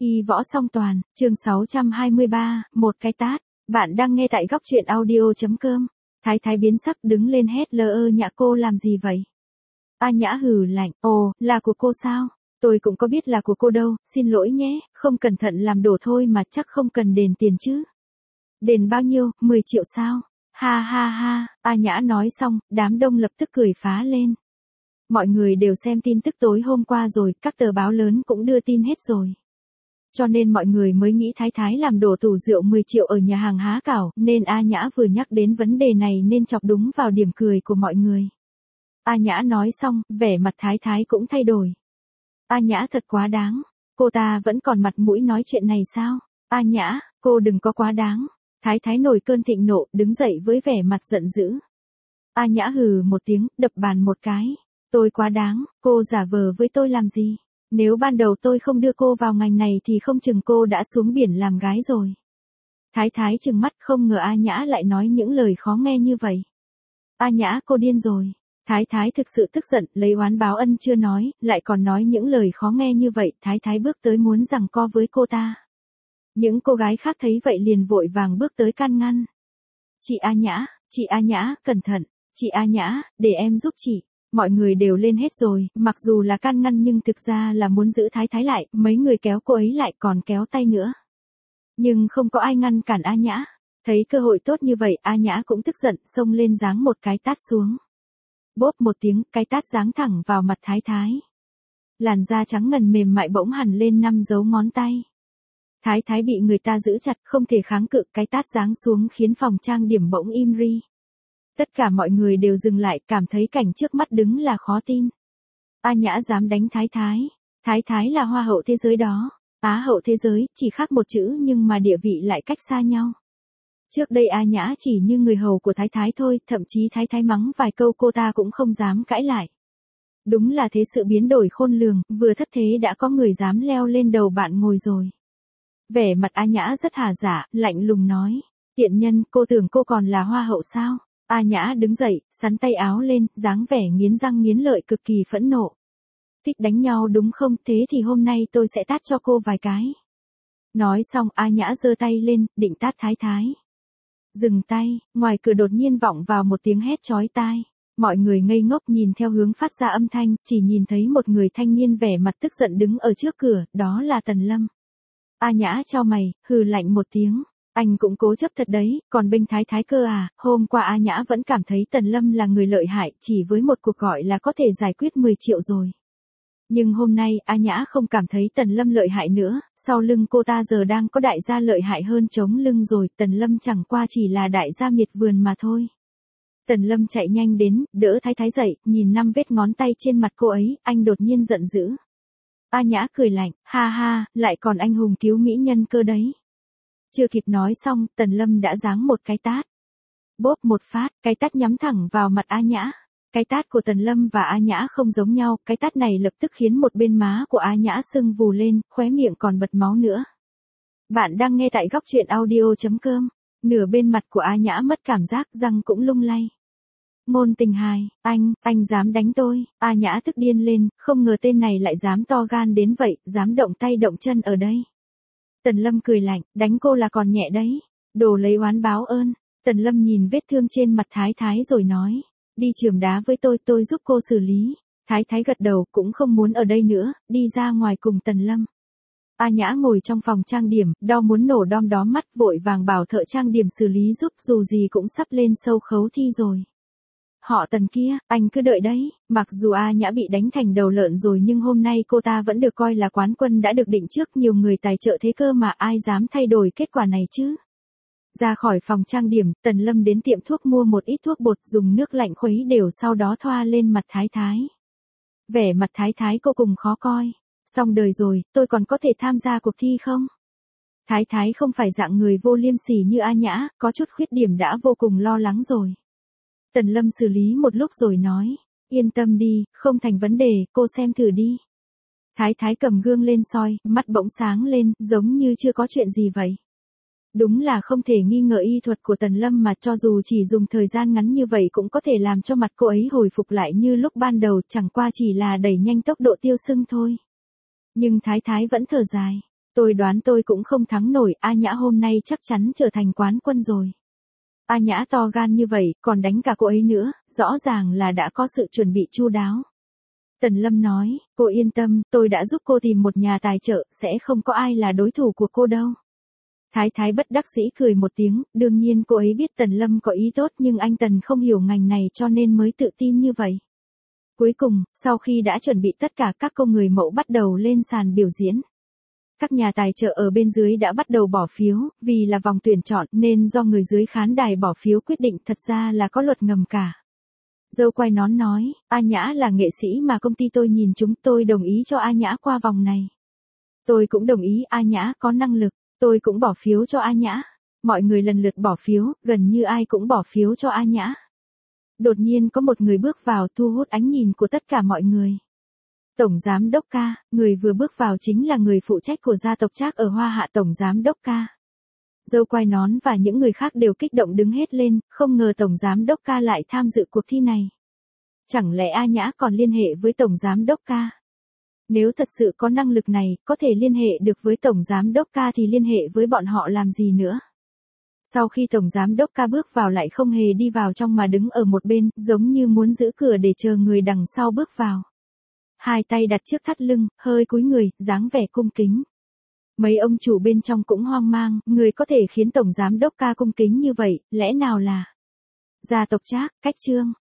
Y võ song toàn, chương 623, một cái tát. Bạn đang nghe tại góc truyện audio.com. Thái thái biến sắc đứng lên hét lơ Nhã, cô làm gì vậy? A Nhã hừ lạnh, ồ, là của cô sao? Tôi cũng có biết là của cô đâu, xin lỗi nhé, không cẩn thận làm đổ thôi mà, chắc không cần đền tiền chứ. Đền bao nhiêu, 10 triệu sao? Ha ha ha, A Nhã nói xong, đám đông lập tức cười phá lên. Mọi người đều xem tin tức tối hôm qua rồi, các tờ báo lớn cũng đưa tin hết rồi. Cho nên mọi người mới nghĩ thái thái làm đổ tủ rượu 10 triệu ở nhà hàng há cảo, nên A Nhã vừa nhắc đến vấn đề này nên chọc đúng vào điểm cười của mọi người. A Nhã nói xong, vẻ mặt thái thái cũng thay đổi. A Nhã thật quá đáng, cô ta vẫn còn mặt mũi nói chuyện này sao? A Nhã, cô đừng có quá đáng. Thái thái nổi cơn thịnh nộ, đứng dậy với vẻ mặt giận dữ. A Nhã hừ một tiếng, đập bàn một cái. Tôi quá đáng, cô giả vờ với tôi làm gì? Nếu ban đầu tôi không đưa cô vào ngành này thì không chừng cô đã xuống biển làm gái rồi. Thái thái trừng mắt, không ngờ A Nhã lại nói những lời khó nghe như vậy. A Nhã, cô điên rồi. Thái thái thực sự tức giận, lấy oán báo ân chưa nói, lại còn nói những lời khó nghe như vậy. Thái thái bước tới muốn giằng co với cô ta. Những cô gái khác thấy vậy liền vội vàng bước tới can ngăn. Chị A Nhã, cẩn thận. Chị A Nhã, để em giúp chị. Mọi người đều lên hết rồi, mặc dù là can ngăn nhưng thực ra là muốn giữ thái thái lại, mấy người kéo cô ấy lại còn kéo tay nữa. Nhưng không có ai ngăn cản A Nhã. Thấy cơ hội tốt như vậy, A Nhã cũng tức giận, xông lên giáng một cái tát xuống. Bốp một tiếng, cái tát giáng thẳng vào mặt thái thái. Làn da trắng ngần mềm mại bỗng hẳn lên 5 dấu ngón tay. Thái thái bị người ta giữ chặt, không thể kháng cự, cái tát giáng xuống khiến phòng trang điểm bỗng im ri. Tất cả mọi người đều dừng lại, cảm thấy cảnh trước mắt đứng là khó tin. A Nhã dám đánh thái thái. Thái thái là hoa hậu thế giới đó. Á hậu thế giới, chỉ khác một chữ nhưng mà địa vị lại cách xa nhau. Trước đây A Nhã chỉ như người hầu của thái thái thôi, thậm chí thái thái mắng vài câu cô ta cũng không dám cãi lại. Đúng là thế, sự biến đổi khôn lường, vừa thất thế đã có người dám leo lên đầu bạn ngồi rồi. Vẻ mặt A Nhã rất hà giả, lạnh lùng nói. Tiện nhân, cô tưởng cô còn là hoa hậu sao? A Nhã đứng dậy, sắn tay áo lên, dáng vẻ nghiến răng nghiến lợi cực kỳ phẫn nộ. Thích đánh nhau đúng không? Thế thì hôm nay tôi sẽ tát cho cô vài cái. Nói xong A Nhã giơ tay lên, định tát thái thái. Dừng tay, ngoài cửa đột nhiên vọng vào một tiếng hét chói tai. Mọi người ngây ngốc nhìn theo hướng phát ra âm thanh, chỉ nhìn thấy một người thanh niên vẻ mặt tức giận đứng ở trước cửa, đó là Tần Lâm. A Nhã chau mày, hừ lạnh một tiếng. Anh cũng cố chấp thật đấy, còn bênh thái thái cơ à? Hôm qua A Nhã vẫn cảm thấy Tần Lâm là người lợi hại, chỉ với một cuộc gọi là có thể giải quyết 10 triệu rồi. Nhưng hôm nay A Nhã không cảm thấy Tần Lâm lợi hại nữa, sau lưng cô ta giờ đang có đại gia lợi hại hơn chống lưng rồi, Tần Lâm chẳng qua chỉ là đại gia miệt vườn mà thôi. Tần Lâm chạy nhanh đến, đỡ thái thái dậy, nhìn 5 vết ngón tay trên mặt cô ấy, anh đột nhiên giận dữ. A Nhã cười lạnh, ha ha, lại còn anh hùng cứu mỹ nhân cơ đấy. Chưa kịp nói xong, Tần Lâm đã giáng một cái tát. Bốp một phát, cái tát nhắm thẳng vào mặt A Nhã. Cái tát của Tần Lâm và A Nhã không giống nhau, cái tát này lập tức khiến một bên má của A Nhã sưng vù lên, khóe miệng còn bật máu nữa. Bạn đang nghe tại góc truyện audio.com. Nửa bên mặt của A Nhã mất cảm giác, răng cũng lung lay. Ngôn Tình Hài, anh dám đánh tôi? A Nhã tức điên lên, không ngờ tên này lại dám to gan đến vậy, dám động tay động chân ở đây. Tần Lâm cười lạnh, đánh cô là còn nhẹ đấy. Đồ lấy oán báo ơn. Tần Lâm nhìn vết thương trên mặt thái thái rồi nói. Đi chườm đá với tôi giúp cô xử lý. Thái thái gật đầu, cũng không muốn ở đây nữa, đi ra ngoài cùng Tần Lâm. A Nhã ngồi trong phòng trang điểm, đau muốn nổ đom đóm mắt, vội vàng bảo thợ trang điểm xử lý giúp, dù gì cũng sắp lên sâu khấu thi rồi. Họ Tần kia, anh cứ đợi đấy. Mặc dù A Nhã bị đánh thành đầu lợn rồi nhưng hôm nay cô ta vẫn được coi là quán quân đã được định trước, nhiều người tài trợ thế cơ mà ai dám thay đổi kết quả này chứ. Ra khỏi phòng trang điểm, Tần Lâm đến tiệm thuốc mua một ít thuốc bột, dùng nước lạnh khuấy đều, sau đó thoa lên mặt thái thái. Vẻ mặt thái thái cô cùng khó coi. Xong đời rồi, tôi còn có thể tham gia cuộc thi không? Thái thái không phải dạng người vô liêm sỉ như A Nhã, có chút khuyết điểm đã vô cùng lo lắng rồi. Tần Lâm xử lý một lúc rồi nói, yên tâm đi, không thành vấn đề, cô xem thử đi. Thái thái cầm gương lên soi, mắt bỗng sáng lên, giống như chưa có chuyện gì vậy. Đúng là không thể nghi ngờ y thuật của Tần Lâm mà, cho dù chỉ dùng thời gian ngắn như vậy cũng có thể làm cho mặt cô ấy hồi phục lại như lúc ban đầu, chẳng qua chỉ là đẩy nhanh tốc độ tiêu sưng thôi. Nhưng thái thái vẫn thở dài. Tôi đoán tôi cũng không thắng nổi, A Nhã hôm nay chắc chắn trở thành quán quân rồi. A Nhã to gan như vậy, còn đánh cả cô ấy nữa, rõ ràng là đã có sự chuẩn bị chu đáo. Tần Lâm nói, cô yên tâm, tôi đã giúp cô tìm một nhà tài trợ, sẽ không có ai là đối thủ của cô đâu. Thái Thái bất đắc dĩ cười một tiếng, đương nhiên cô ấy biết Tần Lâm có ý tốt nhưng anh Tần không hiểu ngành này cho nên mới tự tin như vậy. Cuối cùng, sau khi đã chuẩn bị tất cả các cô người mẫu bắt đầu lên sàn biểu diễn. Các nhà tài trợ ở bên dưới đã bắt đầu bỏ phiếu, vì là vòng tuyển chọn nên do người dưới khán đài bỏ phiếu quyết định, thật ra là có luật ngầm cả. Dâu quay nón nói, A Nhã là nghệ sĩ mà công ty tôi nhìn chúng, tôi đồng ý cho A Nhã qua vòng này. Tôi cũng đồng ý, A Nhã có năng lực, tôi cũng bỏ phiếu cho A Nhã. Mọi người lần lượt bỏ phiếu, gần như ai cũng bỏ phiếu cho A Nhã. Đột nhiên có một người bước vào thu hút ánh nhìn của tất cả mọi người. Tổng giám đốc ca, người vừa bước vào chính là người phụ trách của gia tộc Trác ở Hoa Hạ, tổng giám đốc ca. Dâu quai nón và những người khác đều kích động đứng hết lên, không ngờ tổng giám đốc ca lại tham dự cuộc thi này. Chẳng lẽ A Nhã còn liên hệ với tổng giám đốc ca? Nếu thật sự có năng lực này, có thể liên hệ được với tổng giám đốc ca thì liên hệ với bọn họ làm gì nữa? Sau khi tổng giám đốc ca bước vào lại không hề đi vào trong mà đứng ở một bên, giống như muốn giữ cửa để chờ người đằng sau bước vào. Hai tay đặt trước thắt lưng, hơi cúi người, dáng vẻ cung kính. Mấy ông chủ bên trong cũng hoang mang, người có thể khiến tổng giám đốc ca cung kính như vậy, lẽ nào là gia tộc Trác, Cách Trương.